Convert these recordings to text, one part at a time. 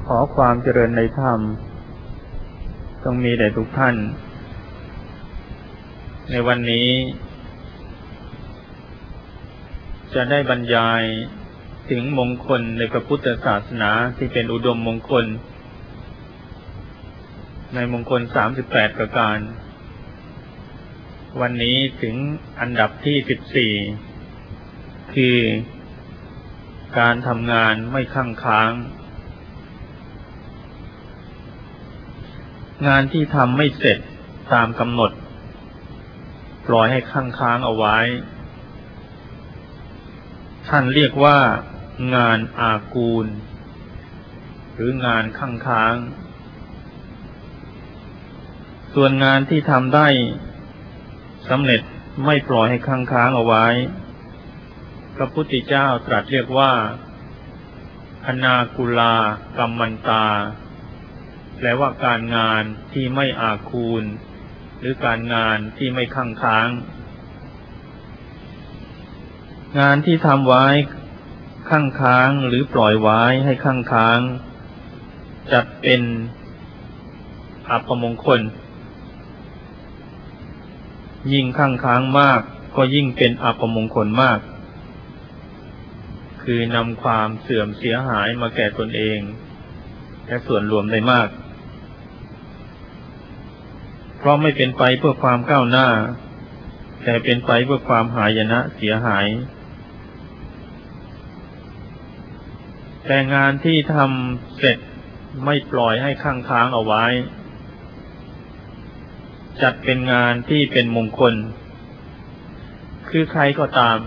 ขอความเจริญในธรรมจงมีแด่ทุกท่านในวันนี้จะได้บรรยายถึงมงคลในพระพุทธศาสนาที่เป็นอุดมมงคลในมงคล38ประการวันนี้ถึงอันดับที่14คือการทำงานไม่ค้างค้างงานที่ทำไม่เสร็จตามกำหนดปล่อยให้ค้างเอาไว้ท่านเรียกว่างานอากูลหรืองานค้างส่วนงานที่ทำได้สำเร็จไม่ปล่อยให้ค้างเอาไว้พระพุทธเจ้าตรัสเรียกว่าอนากุลากัมมันตาแปลว่าการงานที่ไม่อาคูลหรือการงานที่ไม่ค้างงานที่ทำไว้ค้างหรือปล่อยไว้ให้ค้างจัดเป็นอัปมงคลยิ่งค้างมากก็ยิ่งเป็นอัปมงคลมากคือนำความเสื่อมเสียหายมาแก่ตนเองและส่วนรวมได้มากเพราะไม่เป็นไปเพื่อความก้าวหน้าแต่เป็นไปเพื่อความหายนะเสียหายแต่งานที่ทำเสร็จไม่ปล่อยให้ค้างเอาไว้จัดเป็นงานที่เป็นมงคลคือใครก็ตาม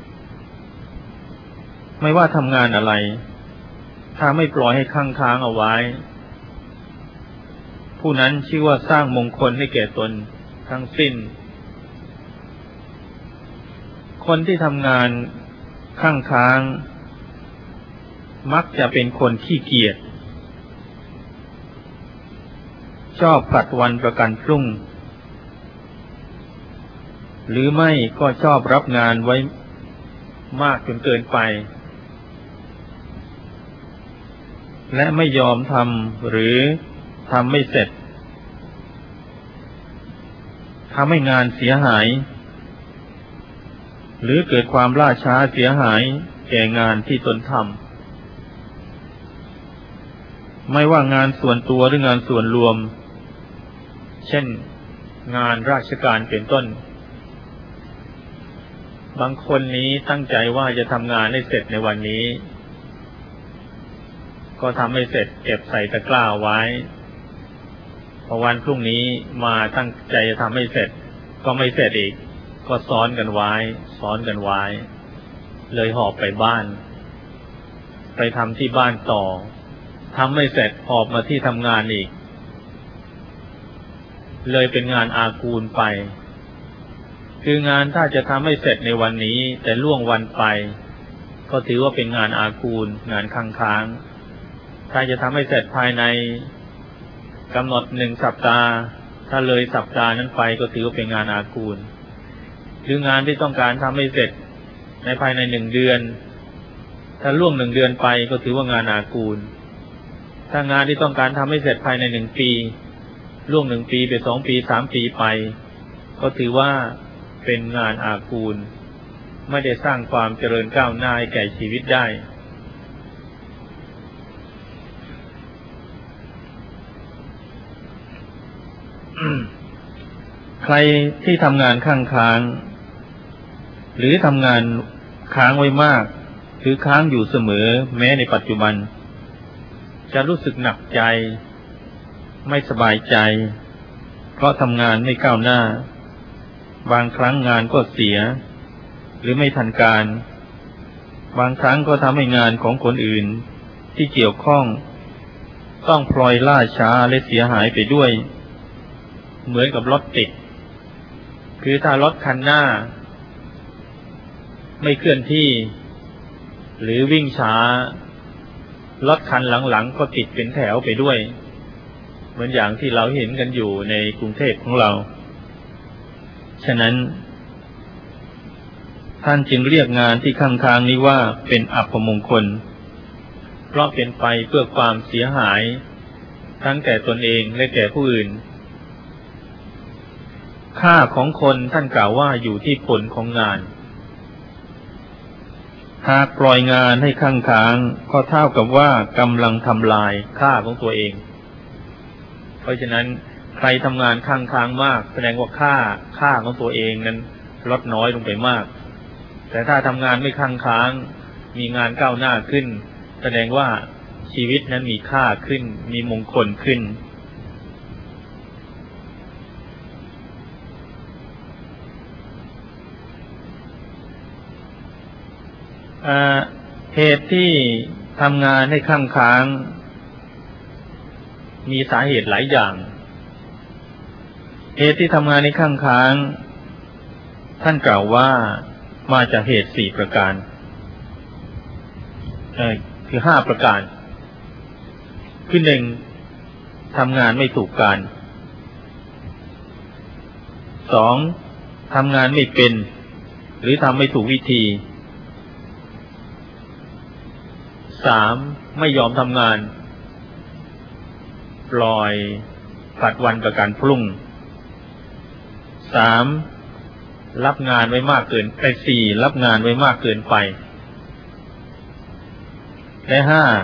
ไม่ว่าทำงานอะไรถ้าไม่ปล่อยให้ค้างเอาไว้ผู้นั้นชื่อว่าสร้างมงคลให้แก่ตนทั้งสิ้นคนที่ทำงานค้างมักจะเป็นคนขี้เกียจชอบผลัดวันประกันพรุ่งหรือไม่ก็ชอบรับงานไว้มากจนเกินไปและไม่ยอมทำหรือทำไม่เสร็จทำให้งานเสียหายหรือเกิดความล่าช้าเสียหายแก่งานที่ตนทำไม่ว่างานส่วนตัวหรืองานส่วนรวมเช่นงานราชการเป็นต้นบางคนนี้ตั้งใจว่าจะทำงานให้เสร็จในวันนี้ก็ทำไม่เสร็จเก็บใส่ตะกร้าไว้พอวันพรุ่งนี้มาตั้งใจจะทำให้เสร็จก็ไม่เสร็จอีกก็ซ้อนกันไว้เลยหอบไปบ้านไปทำที่บ้านต่อทำไม่เสร็จหอบมาที่ทำงานอีกเลยเป็นงานอากูลไปคืองานถ้าจะทำให้เสร็จในวันนี้แต่ล่วงวันไปก็ถือว่าเป็นงานอากูลงานค้างถ้าจะทำให้เสร็จภายในกำหนด1 สัปดาห์ถ้าเลยสัปดาห์นั้นไปก็ถือว่าเป็นงานอากูลหรืองานที่ต้องการทำให้เสร็จในภายใน1 เดือนถ้าล่วง1 เดือนไปก็ถือว่างานอากูลถ้างานที่ต้องการทำให้เสร็จภายใน1 ปีล่วง1 ปีไป2 ปี3 ปีไปก็ถือว่าเป็นงานอากูลไม่ได้สร้างความเจริญก้าวหน้าให้แก่ชีวิตได้ใครที่ทำงานค้างหรือทำงานค้างไว้มากหรือค้างอยู่เสมอแม้ในปัจจุบันจะรู้สึกหนักใจไม่สบายใจเพราะทำงานไม่ก้าวหน้าบางครั้งงานก็เสียหรือไม่ทันการบางครั้งก็ทำให้งานของคนอื่นที่เกี่ยวข้องต้องพลอยล่าช้าและเสียหายไปด้วยเหมือนกับรถติดคือถ้ารถคันหน้าไม่เคลื่อนที่หรือวิ่งช้ารถคันหลังๆก็ติดเป็นแถวไปด้วยเหมือนอย่างที่เราเห็นกันอยู่ในกรุงเทพของเราฉะนั้นท่านจึงเรียกงานที่ค้างนี้ว่าเป็นอัปมงคลเพราะเป็นไปเพื่อความเสียหายทั้งแก่ตนเองและแก่ผู้อื่นค่าของคนท่านกล่าวว่าอยู่ที่ผลของงานหากปล่อยงานให้ค้างค้างก็เท่ากับว่ากำลังทำลายค่าของตัวเองเพราะฉะนั้นใครทำงานค้างค้างมากแสดงว่าค่าของตัวเองนั้นลดน้อยลงไปมากแต่ถ้าทำงานไม่ค้างค้างมีงานก้าวหน้าขึ้นแสดงว่าชีวิตนั้นมีค่าขึ้นมีมงคลขึ้นเหตุที่ทำงานให้ค้างค้างมีสาเหตุหลายอย่างเหตุที่ทำงานให้ค้างค้างท่านกล่าวว่ามาจากเหตุ4ประการคือ5ประการคือ1ทำงานไม่ถูกการ2ทำงานไม่เป็นหรือทำไม่ถูกวิธี3ไม่ยอมทำงานปล่อยผัดวันประกันพรุ่ง3รับงานไว้มากเกินไป4รับงานไว้มากเกินไปและ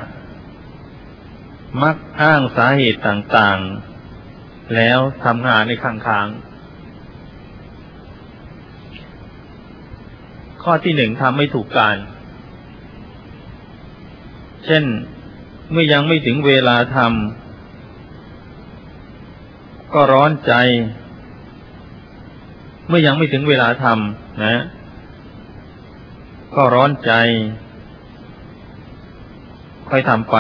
5มักอ้างสาเหตุต่างๆแล้วทำงานในค้างข้อที่1ทำไม่ถูกการเช่นเมื่อยังไม่ถึงเวลาทำก็ร้อนใจเมื่อยังไม่ถึงเวลาทำนะก็ร้อนใจค่อยทำไป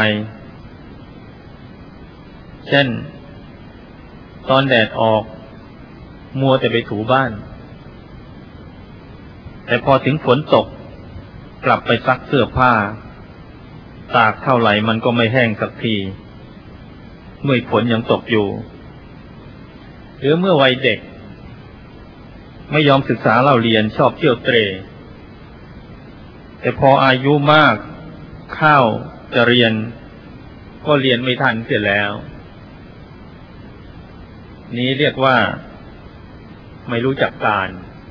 เช่นตอนแดดออกมัวแต่ไปถูบ้านแต่พอถึงฝนตกกลับไปซักเสื้อผ้าตากเท่าไหร่มันก็ไม่แห้งสักทีเมื่อฝนยังตกอยู่หรือเมื่อวัยเด็กไม่ยอมศึกษาเล่าเรียนชอบเที่ยวเตร่แต่พออายุมากเข้าจะเรียนก็เรียนไม่ทันเสียแล้วนี้เรียกว่าไม่รู้จักการ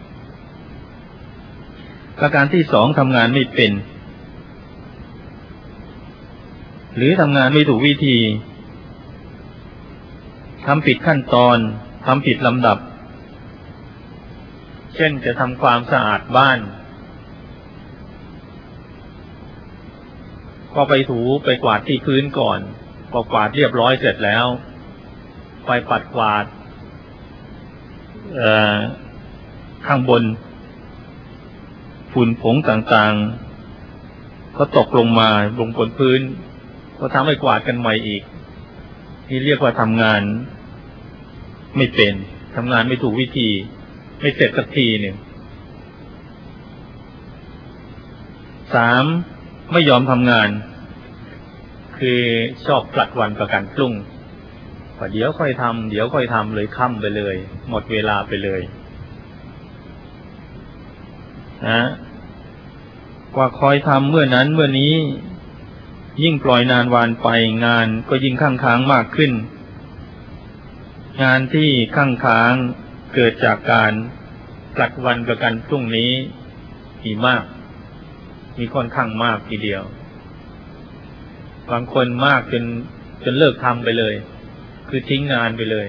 ประการที่2ทำงานไม่เป็นหรือทำงานไม่ถูกวิธีทำผิดขั้นตอนทำผิดลำดับเช่นจะทำความสะอาดบ้านก็ไปถูไปกวาดที่พื้นก่อนพอกวาดเรียบร้อยเสร็จแล้วไปปัดกวาดข้างบนฝุ่นผงต่างๆก็ตกลงมาลงบนพื้นก็ทำให้กวาดกันใหม่อีกนี่เรียกว่าทำงานไม่เป็นทำงานไม่ถูกวิธีไม่เสร็จสักทีหนึ่ง3ไม่ยอมทำงานคือชอบผลัดวันประกันพรุ่งว่าเดี๋ยวค่อยทำเลยค่ำไปเลยหมดเวลาไปเลยนะว่าคอยทำเมื่อนั้นเมื่อนี้ยิ่งปล่อยนานวานไปงานก็ยิ่งค้างค้างมากขึ้นงานที่ค้างค้างเกิดจากการผลัดวันประกันพรุ่งนี้มีมากมีค่อนข้างมากทีเดียวบางคนมากจนเลิกทำไปเลยคือทิ้งงานไปเลย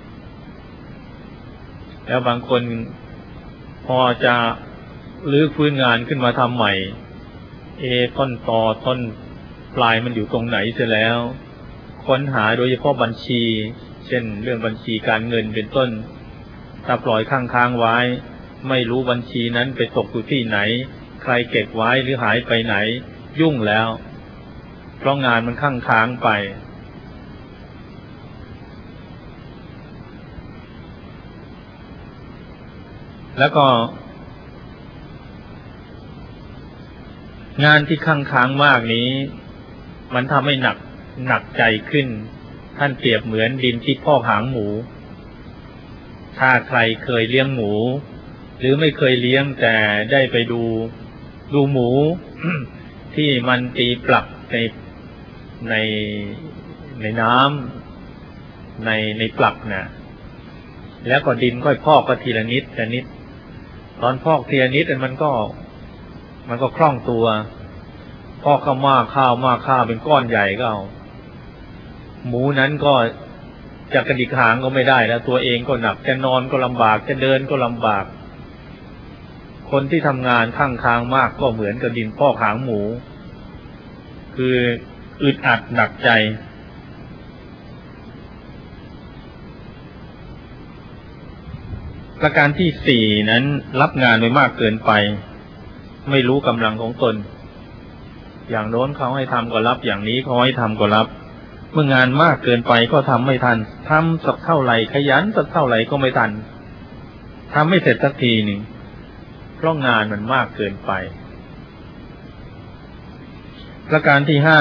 แล้วบางคนพอจะรื้อฟื้นงานขึ้นมาทำใหม่ต้นตอต้นปลายมันอยู่ตรงไหนเสียแล้วค้นหาโดยเฉพาะบัญชีเช่นเรื่องบัญชีการเงินเป็นต้นถ้าปล่อยค้างไว้ไม่รู้บัญชีนั้นไปตกอยู่ที่ไหนใครเก็บไว้หรือหายไปไหนยุ่งแล้วเพราะงานมันค้างไปแล้วก็งานที่ค้างมากนี้มันทำให้หนักใจขึ้นท่านเปรียบเหมือนดินที่พอกหางหมูถ้าใครเคยเลี้ยงหมูหรือไม่เคยเลี้ยงแต่ได้ไปดูหมู ที่มันตีปลักในในน้ำในปลักนะแล้วก็ดินค่อยพอกก็ทีละนิดแต่นิดตอนพอกทีละนิดมันก็คล่องตัวพอกมากข้าวเป็นก้อนใหญ่ก็เอาหมูนั้นก็จะกระดิกหางก็ไม่ได้แล้วตัวเองก็หนักจะนอนก็ลำบากจะเดินก็ลำบากคนที่ทำงานข้างค้างมากก็เหมือนกับดินพอกหางหมูคืออึดอัดหนักใจประการที่สี่นั้นรับงานไปมากเกินไปไม่รู้กำลังของตนอย่างโน้นเขาให้ทำก็รับอย่างนี้เขาให้ทำก็รับเมื่องานมากเกินไปก็ทำไม่ทันทำสักเท่าไหร่ขยันสักเท่าไหร่ก็ไม่ทันทำไม่เสร็จสักทีหนึ่งเพราะงานมันมากเกินไปประการที่ห้า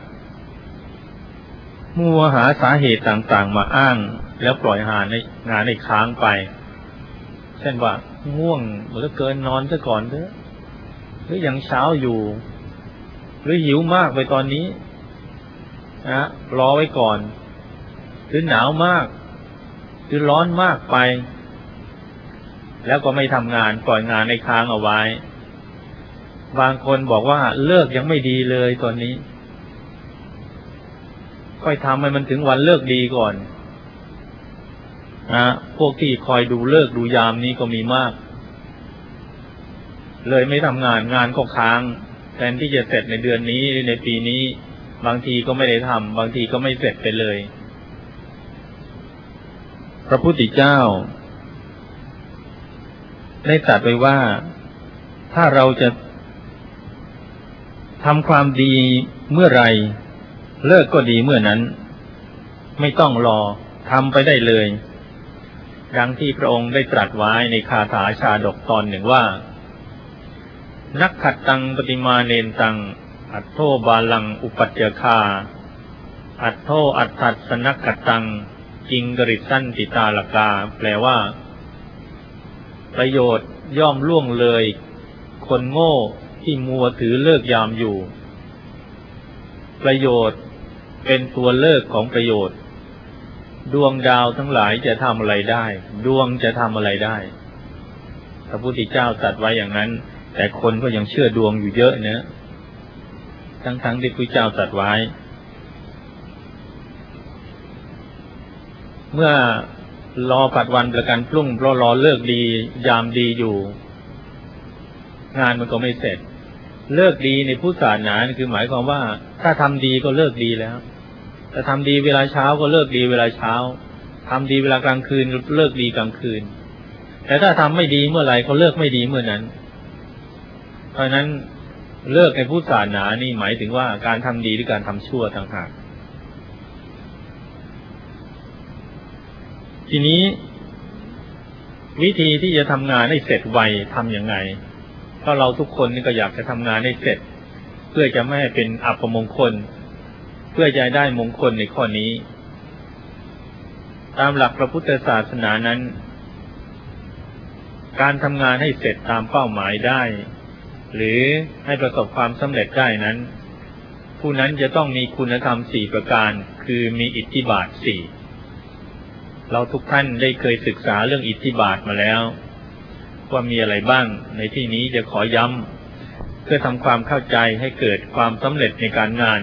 มัวหาสาเหตุต่างๆมาอ้างแล้วปล่อยงานให้ค้างไปเช่นว่าง่วงเหลือเกินนอนซะก่อนเถอะหรือยังเช้าอยู่หรือหิวมากไปตอนนี้นะรอไว้ก่อนหรือหนาวมากหรือร้อนมากไปแล้วก็ไม่ทำงานปล่อยงานในค้างเอาไว้บางคนบอกว่าเลิกยังไม่ดีเลยตอนนี้ค่อยทำให้มันถึงวันเลิกดีก่อนพวกที่คอยดูเลิกดูยามนี้ก็มีมากเลยไม่ทำงานก็ค้างแทนที่จะเสร็จในเดือนนี้หรือในปีนี้บางทีก็ไม่ได้ทำบางทีก็ไม่เสร็จไปเลยพระพุทธเจ้าได้ตรัสไว้ว่าถ้าเราจะทำความดีเมื่อไรเลิกก็ดีเมื่อนั้นไม่ต้องรอทำไปได้เลยดังที่พระองค์ได้ตรัสไว้ในคาถาชาดกตอนหนึ่งว่านักขัดตังปฏิมาเนนตังอัตโธบาลังอุปัจจคาอัตโธอัตถัสสนักขัดตังจิงกริสันติตาลกาแปลว่าประโยชน์ย่อมล่วงเลยคนโง่ที่มัวถือเลิกยามอยู่ประโยชน์เป็นตัวเลิกของประโยชน์ดวงดาวทั้งหลายจะทำอะไรได้ดวงจะทำอะไรได้พระพุทธเจ้าตรัสไว้อย่างนั้นแต่คนก็ยังเชื่อดวงอยู่เยอะนะทั้งที่พระเจ้าตรัสไว้เมื่อรอปัดวันประกันพรุ่งเพราะรอเลิกดียามดีอยู่งานมันก็ไม่เสร็จเลิกดีในพุทธศาสนาคือหมายความว่าถ้าทำดีก็เลิกดีแล้วถ้าทำดีเวลาเช้าก็เลิกดีเวลาเช้าทำดีเวลากลางคืนเลิกดีกลางคืนแต่ถ้าทำไม่ดีเมื่อไหร่ก็เลิกไม่ดีเมื่อนั้นเพราะนั้นเลิกในพุทธศาสนานี่หมายถึงว่าการทำดีหรือการทำชั่วต่างหากทีนี้วิธีที่จะทำงานให้เสร็จไวทำยังไงเพราะเราทุกคนนี่ก็อยากจะทำงานให้เสร็จเพื่อจะไม่ให้เป็นอัปมงคลเพื่อจะได้มงคลในข้อนี้ตามหลักพระพุทธศาสนานั้นการทำงานให้เสร็จตามเป้าหมายได้หรือให้ประสบความสำเร็จได้นั้นผู้นั้นจะต้องมีคุณธรรม4ประการคือมีอิทธิบาท4เราทุกท่านได้เคยศึกษาเรื่องอิทธิบาทมาแล้วว่ามีอะไรบ้างในที่นี้จะขอย้ำเพื่อทำความเข้าใจให้เกิดความสำเร็จในการงาน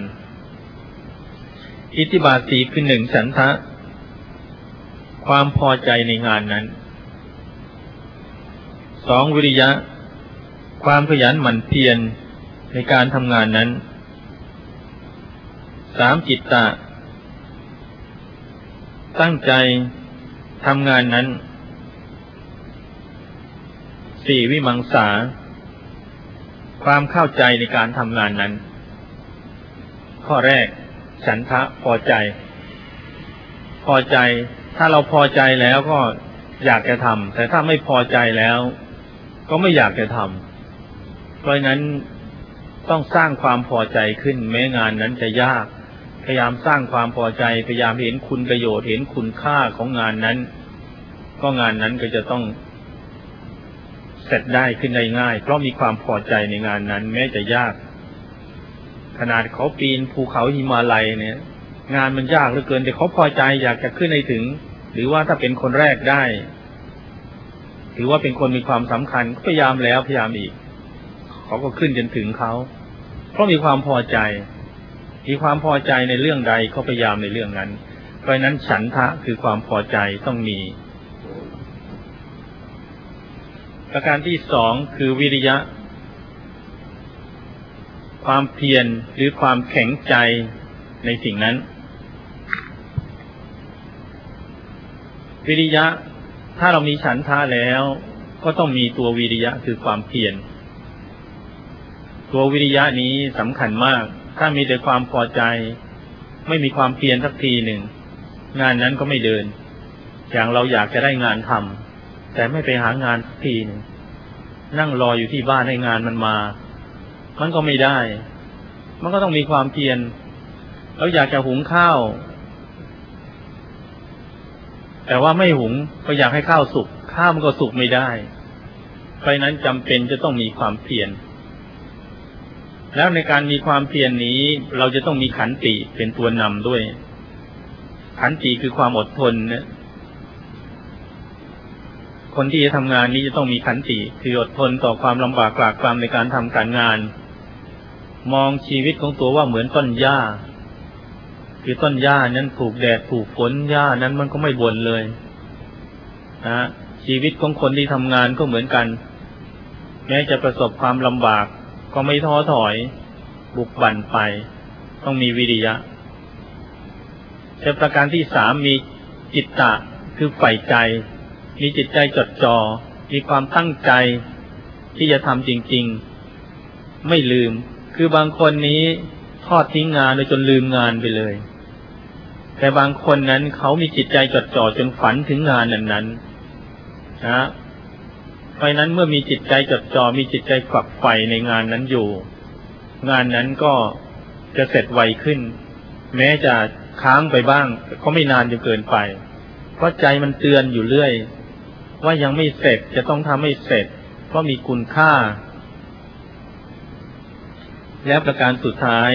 อิทธิบาท4คือ1ฉันทะความพอใจในงานนั้น2วิริยะความขยันหมั่นเพียรในการทำงานนั้น3จิตตะตั้งใจทำงานนั้น4วิมังสาความเข้าใจในการทำงานนั้นข้อแรกฉันทะพอใจถ้าเราพอใจแล้วก็อยากจะทำแต่ถ้าไม่พอใจแล้วก็ไม่อยากจะทำเพราะฉะนั้นต้องสร้างความพอใจขึ้นแม้งานนั้นจะยากพยายามสร้างความพอใจพยายามเห็นคุณประโยชน์เห็นคุณค่าของงานนั้นก็งานนั้นก็จะต้องเสร็จได้ขึ้นได้ง่ายเพราะมีความพอใจในงานนั้นแม้จะยากขนาดเขาปีนภูเขาหิมาลัยเนี่ยงานมันยากเหลือเกินแต่เขาพอใจอยากจะขึ้นให้ถึงหรือว่าถ้าเป็นคนแรกได้ถือว่าเป็นคนมีความสำคัญก็พยายามแล้วพยายามอีกเขาก็ขึ้นจนถึงเขาเพราะมีความพอใจในเรื่องใดเขาพยายามในเรื่องนั้นเพราะฉะนั้นฉันทะคือความพอใจต้องมีประการที่สองคือวิริยะความเพียรหรือความแข็งใจในสิ่งนั้นวิริยะถ้าเรามีฉันทะแล้วก็ต้องมีตัววิริยะคือความเพียรตัววิริยะนี้สำคัญมากถ้ามีแต่ความพอใจไม่มีความเพียรสักทีหนึ่งงานนั้นก็ไม่เดินอย่างเราอยากจะได้งานทำแต่ไม่ไปหางานสักทีหนึ่งนั่งรออยู่ที่บ้านให้งานมันมามันก็ไม่ได้มันก็ต้องมีความเพียรเราอยากจะหุงข้าวแต่ว่าไม่หุงก็อยากให้ข้าวสุกข้าวมันก็สุกไม่ได้เพราะนั้นจำเป็นจะต้องมีความเพียรแล้วในการมีความเพียรนี้เราจะต้องมีขันติเป็นตัวนำด้วยขันติคือความอดทนนะคนที่จะทำงานนี้จะต้องมีขันติคืออดทนต่อความลำบากกลากกลำในการทำการงานมองชีวิตของตัวว่าเหมือนต้นหญ้าคือต้นหญ้านั้นถูกแดดถูกฝนหญ้านั้นมันก็ไม่บ่นเลยนะชีวิตของคนที่ทำงานก็เหมือนกันแม้จะประสบความลำบากก็ไม่ท้อถอยบุกบั่นไปต้องมีวิริยะแต่ประการที่สามมีจิตตะคือใฝ่ใจมีจิตใจจดจ่อมีความตั้งใจที่จะทำจริงๆไม่ลืมคือบางคนนี้ทอดทิ้งงานโดยจนลืมงานไปเลยแต่บางคนนั้นเขามีจิตใจจดจ่อจนฝันถึงงานนั้นนะเพราะนั้นเมื่อมีจิตใจจดจ่อมีจิตใจฝักใฝ่ในงานนั้นอยู่งานนั้นก็จะเสร็จไวขึ้นแม้จะค้างไปบ้างก็ไม่นานจนเกินไปเพราะใจมันเตือนอยู่เรื่อยว่ายังไม่เสร็จจะต้องทำให้เสร็จเพราะมีคุณค่าและประการสุดท้าย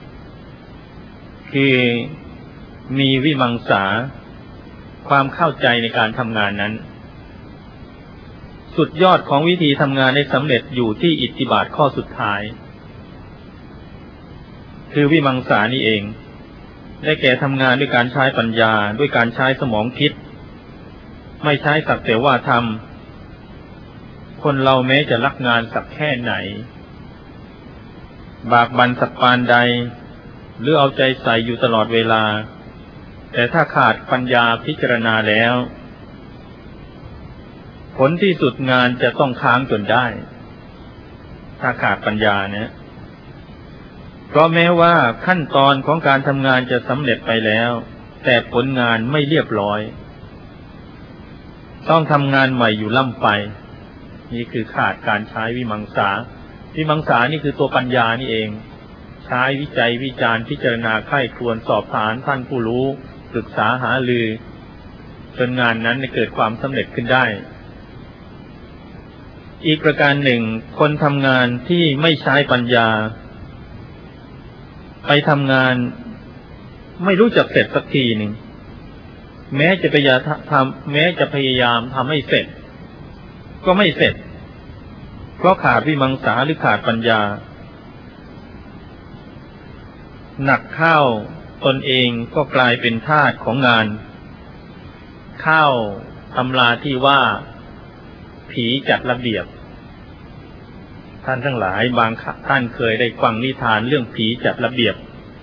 คือมีวิมังสาความเข้าใจในการทำงานนั้นสุดยอดของวิธีทำงานให้สำเร็จอยู่ที่อิทธิบาทข้อสุดท้ายคือวิมังสานี่เองได้แก่ทำงานด้วยการใช้ปัญญาด้วยการใช้สมองคิดไม่ใช้สักแต่ว่าทำคนเราแม้จะรักงานสักแค่ไหนบากบั่นสักปานใดหรือเอาใจใส่อยู่ตลอดเวลาแต่ถ้าขาดปัญญาพิจารณาแล้วผลที่สุดงานจะต้องค้างจนได้ถ้าขาดปัญญาเนี่ยเพราะแม้ว่าขั้นตอนของการทำงานจะสำเร็จไปแล้วแต่ผลงานไม่เรียบร้อยต้องทำงานใหม่อยู่ล่ำไปนี่คือขาดการใช้วิมังสานี่คือตัวปัญญานี่เองใช้วิจัยวิจารณ์พิจารณาไข้ควรสอบถามท่านผู้รู้ปรึกษาหารือจนงานนั้นเกิดความสำเร็จขึ้นได้อีกประการหนึ่งคนทำงานที่ไม่ใช้ปัญญาไปทำงานไม่รู้จักเสร็จสักทีหนึ่งแม้จะพยายามทำให้เสร็จก็ไม่เสร็จเพราะขาดวิมังสาหรือขาดปัญญาหนักเข้าตนเองก็กลายเป็นทาสของงานเข้าตำราที่ว่าผีจัดระเบียบท่านทั้งหลายบางท่านเคยได้ฟังนิทานเรื่องผีจัดระเบียบ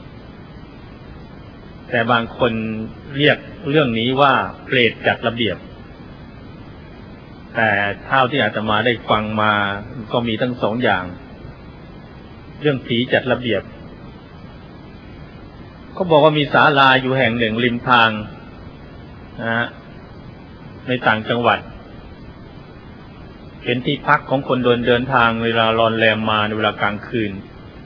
แต่บางคนเรียกเรื่องนี้ว่าเปรตจัดระเบียบแต่เท่าที่อาตมาได้ฟังมาก็มีทั้งสองอย่างเรื่องผีจัดระเบียบเขาบอกว่ามีศาลาอยู่แห่งหนึ่งริมทางนะในต่างจังหวัดเป็นที่พักของคนเดินทางเวลารอนแรมมาในเวลากลางคืน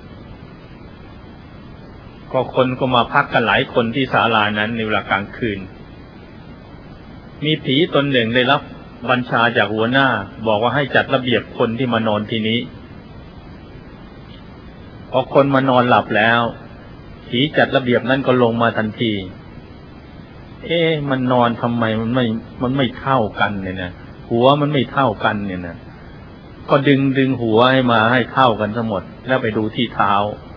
ก็คนก็มาพักกันหลายคนที่ศาลานั้นในเวลากลางคืนมีผีตนหนึ่งได้รับบัญชาจากหัวหน้าบอกว่าให้จัดระเบียบคนที่มานอนที่นี้พอคนมานอนหลับแล้วผีจัดระเบียบนั้นก็ลงมาทันทีมันนอนทำไมมันไม่เท่ากันเนี่ยนะหัวมันไม่เท่ากันเนี่ยนะก็ดึงหัวให้มาให้เท่ากันทั้งหมดแล้วไปดูที่เท้า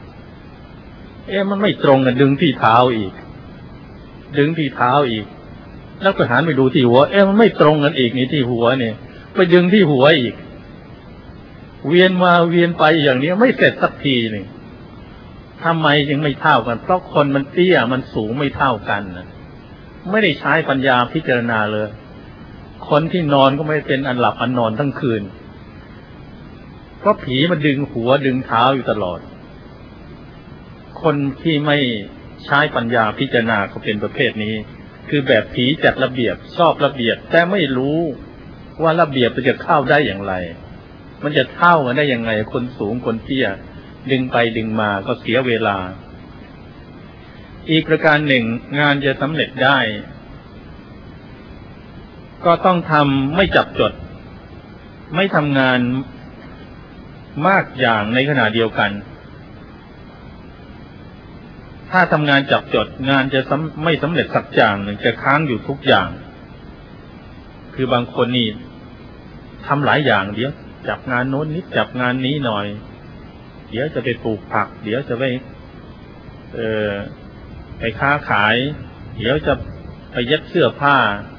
มันไม่ตรงกันดึงที่เท้าอีกดึงที่เท้าอีกแล้วก็หันไปดูที่หัวมันไม่ตรงกันอีกนี่ที่หัวเนี่ยไปดึงที่หัวอีกเวียนมาเวียนไปอย่างนี้ไม่เสร็จสักทีหนึ่งทำไมยังไม่เท่ากันเพราะคนมันเตี้ยมันสูงไม่เท่ากันนะไม่ได้ใช้ปัญญาพิจารณาเลยคนที่นอนก็ไม่เป็นอันหลับอันนอนทั้งคืนเพราะผีมันดึงหัวดึงเท้าอยู่ตลอดคนที่ไม่ใช้ปัญญาพิจารณาก็เป็นประเภทนี้คือแบบผีจัดระเบียบชอบระเบียบแต่ไม่รู้ว่าระเบียบมันจะเข้าได้อย่างไรมันจะเท่ากันได้ยังไงคนสูงคนเตี้ยดึงไปดึงมาก็เสียเวลาอีกประการหนึ่งงานจะสำเร็จได้ก็ต้องทำไม่จับจดไม่ทำงานมากอย่างในขณะเดียวกันถ้าทำงานจับจดงานจะไม่สำเร็จสักอย่างหนึ่งจะค้างอยู่ทุกอย่างคือบางคนนี่ทำหลายอย่างเดี๋ยวจับงานโน้นนิดจับงานนี้หน่อยเดี๋ยวจะไปปลูกผักเดี๋ยวจะไปค้าขายเดี๋ยวจะไปเย็บเสื้อผ้า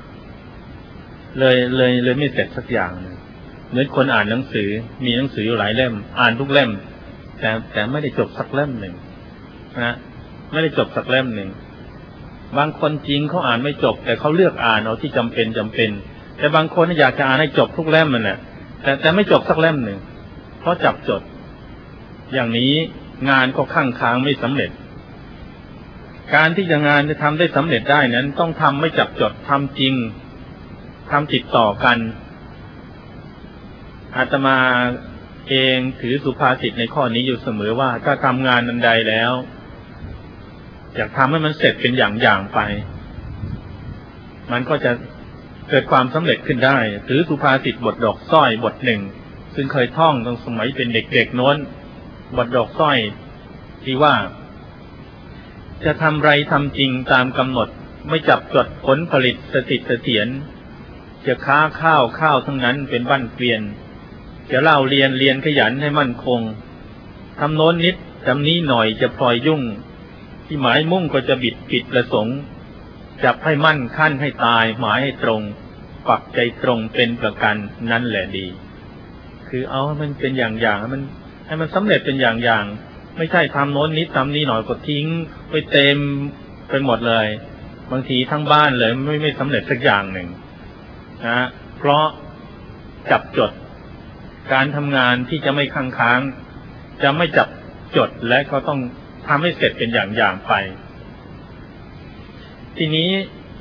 เลยไม่เสร็จสักอย่างเหมือนคนอ่านหนังสือมีหนังสืออยู่หลายเล่มอ่านทุกเล่มแต่ไม่ได้จบสักเล่มหนึ่งนะไม่ได้จบสักเล่มหนึ่งบางคนจริงเขาอ่านไม่จบแต่เขาเลือกอ่านเอาที่จำเป็นแต่บางคนอยากจะอ่านให้จบทุกเล่มมันแหละแต่ไม่จบสักเล่มหนึ่งเพราะจับจดอย่างนี้งานก็ค้างไม่สำเร็จการที่จะงานจะทำได้สำเร็จได้นั้นต้องทำไม่จับจดทำจริงทำติดต่อกันอาตมาเองถือสุภาษิตในข้อนี้อยู่เสมอว่าถ้าทำงานอันใดแล้วอยากทำให้มันเสร็จเป็นอย่างไปมันก็จะเกิดความสำเร็จขึ้นได้ถือสุภาษิตบทดอกสร้อยบทหนึ่งซึ่งเคยท่องตั้งสมัยเป็นเด็กๆโน้นบทดอกสร้อยที่ว่าจะทำไรทำจริงตามกำหนดไม่จับจดผลผลิตสถิตเสถียรจะค้าข้าวทั้งนั้นเป็นบ้านเกวียนจะเล่าเรียนขยันให้มั่นคงทำโน้นนิดทำนี้หน่อยจะพลอยยุ่งที่หมายมุ่งก็จะบิดประสงค์จับให้มั่นขั้นให้ตายหมายให้ตรงปักใจตรงเป็นประกันนั่นแหละดีคือเอามันเป็นอย่างให้มันสำเร็จเป็นอย่างไม่ใช่ทำโน้นนิดทำนี้หน่อยก็ทิ้งไปเต็มไปหมดเลยบางทีทั้งบ้านเลยไม่สำเร็จสักอย่างหนึ่งนะเพราะจับจดการทำงานที่จะไม่ค้างจะไม่จับจดและก็ต้องทำให้เสร็จเป็นอย่างไปทีนี้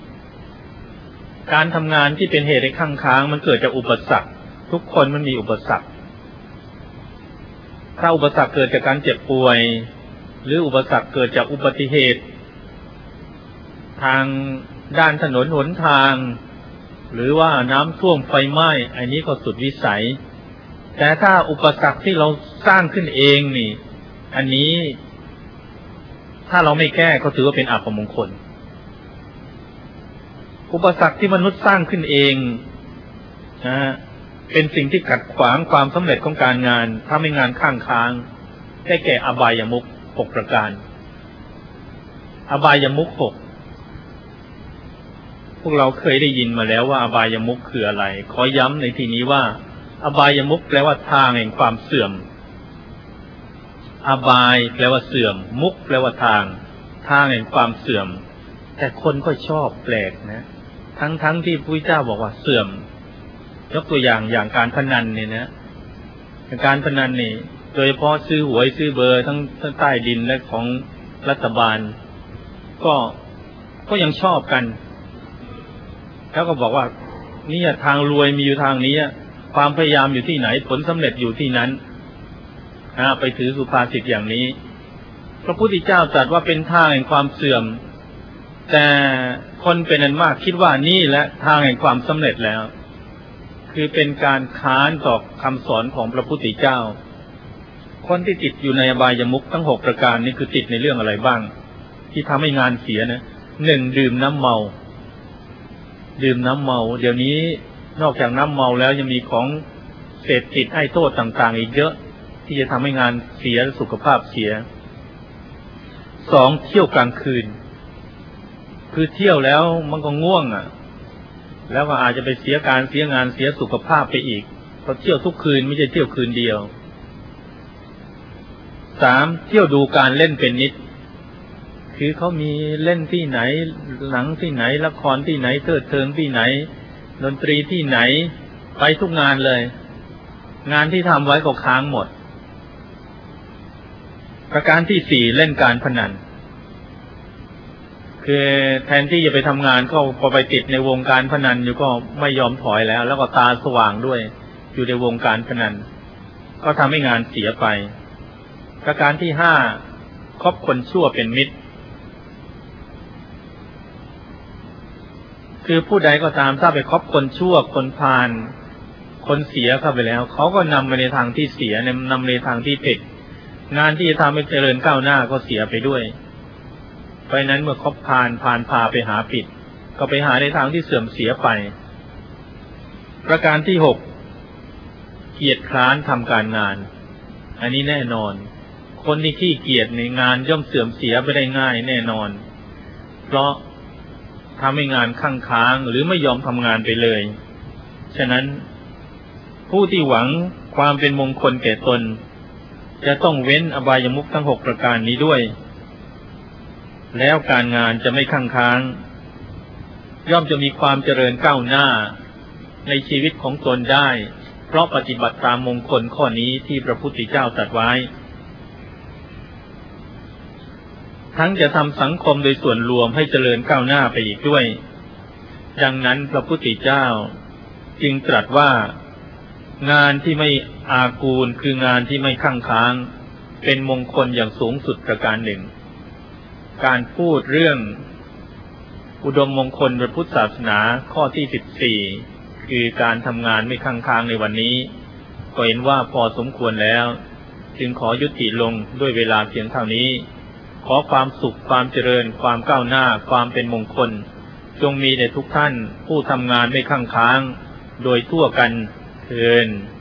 การทำงานที่เป็นเหตุให้ค้างมันเกิดจากอุปสรรคทุกคนมันมีอุปสรรคถ้าอุปสรรคเกิดจากการเจ็บป่วยหรืออุปสรรคเกิดจากอุบัติเหตุทางด้านถนนหนทางหรือว่าน้ำท่วมไฟไหม้อันนี้ก็สุดวิสัยแต่ถ้าอุปสรรคที่เราสร้างขึ้นเองนี่อันนี้ถ้าเราไม่แก้ก็ถือว่าเป็นอัปมงคลอุปสรรคที่มนุษย์สร้างขึ้นเองเป็นสิ่งที่ขัดขวางความสำเร็จของการงานถ้าไม่งานค้างได้แก่อบายมุข6ประการอบายมุข6พวกเราเคยได้ยินมาแล้วว่าอบายมุขคืออะไรขอย้ำในที่นี้ว่าอบายมุขแปลว่าทางแห่งความเสื่อมอบายแปลว่าเสื่อมมุขแปลว่าทางแห่งความเสื่อมแต่คนก็ชอบแปลกนะทั้งที่พระพุทธเจ้าบอกว่าเสื่อมยกตัวอย่างการพนันเนี่ยนะการพนันนี่โดยเฉพาะซื้อหวยซื้อเบอร์ทั้งใต้ดินและของรัฐบาลก็ยังชอบกันแล้วก็บอกว่านี่ทางรวยมีอยู่ทางนี้ความพยายามอยู่ที่ไหนผลสำเร็จอยู่ที่นั้นไปถือสุภาษิตอย่างนี้พระพุทธเจ้าตรัสว่าเป็นทางแห่งความเสื่อมแต่คนเป็นอันมากคิดว่านี่แหละทางแห่งความสำเร็จแล้วคือเป็นการค้านต่อคำสอนของพระพุทธเจ้าคนที่ติดอยู่ในอบายมุขทั้ง6ประการนี้คือติดในเรื่องอะไรบ้างที่ทำให้งานเสียนะ1ดื่มน้ำเมาดื่มน้ำเมาเดี๋ยวนี้นอกจากน้ำเมาแล้วยังมีของเสพติดให้โทษต่างๆอีกเยอะที่จะทำให้งานเสียสุขภาพเสีย2เที่ยวกลางคืนคือเที่ยวแล้วมันก็ง่วงแล้วก็อาจจะไปเสียการเสียงานเสียสุขภาพไปอีกเพราะเที่ยวทุกคืนไม่ใช่เที่ยวคืนเดียว3เที่ยวดูการเล่นเป็นนิดคือเขามีเล่นที่ไหนหนังที่ไหนละครที่ไหนเทิดเทิงที่ไหนดนตรีที่ไหนไปทุกงานเลยงานที่ทำไว้ก็ค้างหมดประการที่4เล่นการพนันคือแทนที่จะไปทำงานก็พอไปติดในวงการพนันอยู่ก็ไม่ยอมถอยแล้วก็ตาสว่างด้วยอยู่ในวงการพนันก็ทำให้งานเสียไปประการที่5คบคนชั่วเป็นมิตรคือผู้ใดก็ตามถ้าไปคบคนชั่วคนพาลคนเสียเข้าไปแล้วเขาก็นำไปในทางที่เสียนำในทางที่ผิดงานที่จะทำให้เจริญก้าวหน้าก็เสียไปด้วยเพราะนั้นเมื่อคบพาลพาไปหาผิดก็ไปหาในทางที่เสื่อมเสียไปประการที่6เกียจคร้านทำการงานอันนี้แน่นอนคนที่ขี้เกียจในงานย่อมเสื่อมเสียไปได้ง่ายแน่นอนเพราะทำให้งานค้างค้างหรือไม่ยอมทำงานไปเลยฉะนั้นผู้ที่หวังความเป็นมงคลแก่ตนจะต้องเว้นอบายมุขทั้ง6ประการนี้ด้วยแล้วการงานจะไม่ค้างค้างย่อมจะมีความเจริญก้าวหน้าในชีวิตของตนได้เพราะปฏิบัติตามมงคลข้อนี้ที่พระพุทธเจ้าตรัสไว้ทั้งจะทำสังคมโดยส่วนรวมให้เจริญก้าวหน้าไปอีกด้วยดังนั้นพระพุทธเจ้าจึงตรัสว่างานที่ไม่อากูลคืองานที่ไม่ค้างค้างเป็นมงคลอย่างสูงสุดประการหนึ่งการพูดเรื่องอุดมมงคลพระพุทธศาสนาข้อที่14คือการทำงานไม่ค้างค้างในวันนี้ก็เห็นว่าพอสมควรแล้วจึงขอยุติลงด้วยเวลาเพียงเท่านี้ขอความสุขความเจริญความก้าวหน้าความเป็นมงคลจงมีแด่ทุกท่านผู้ทำงานไม่ค้างค้างโดยทั่วกันเทอญ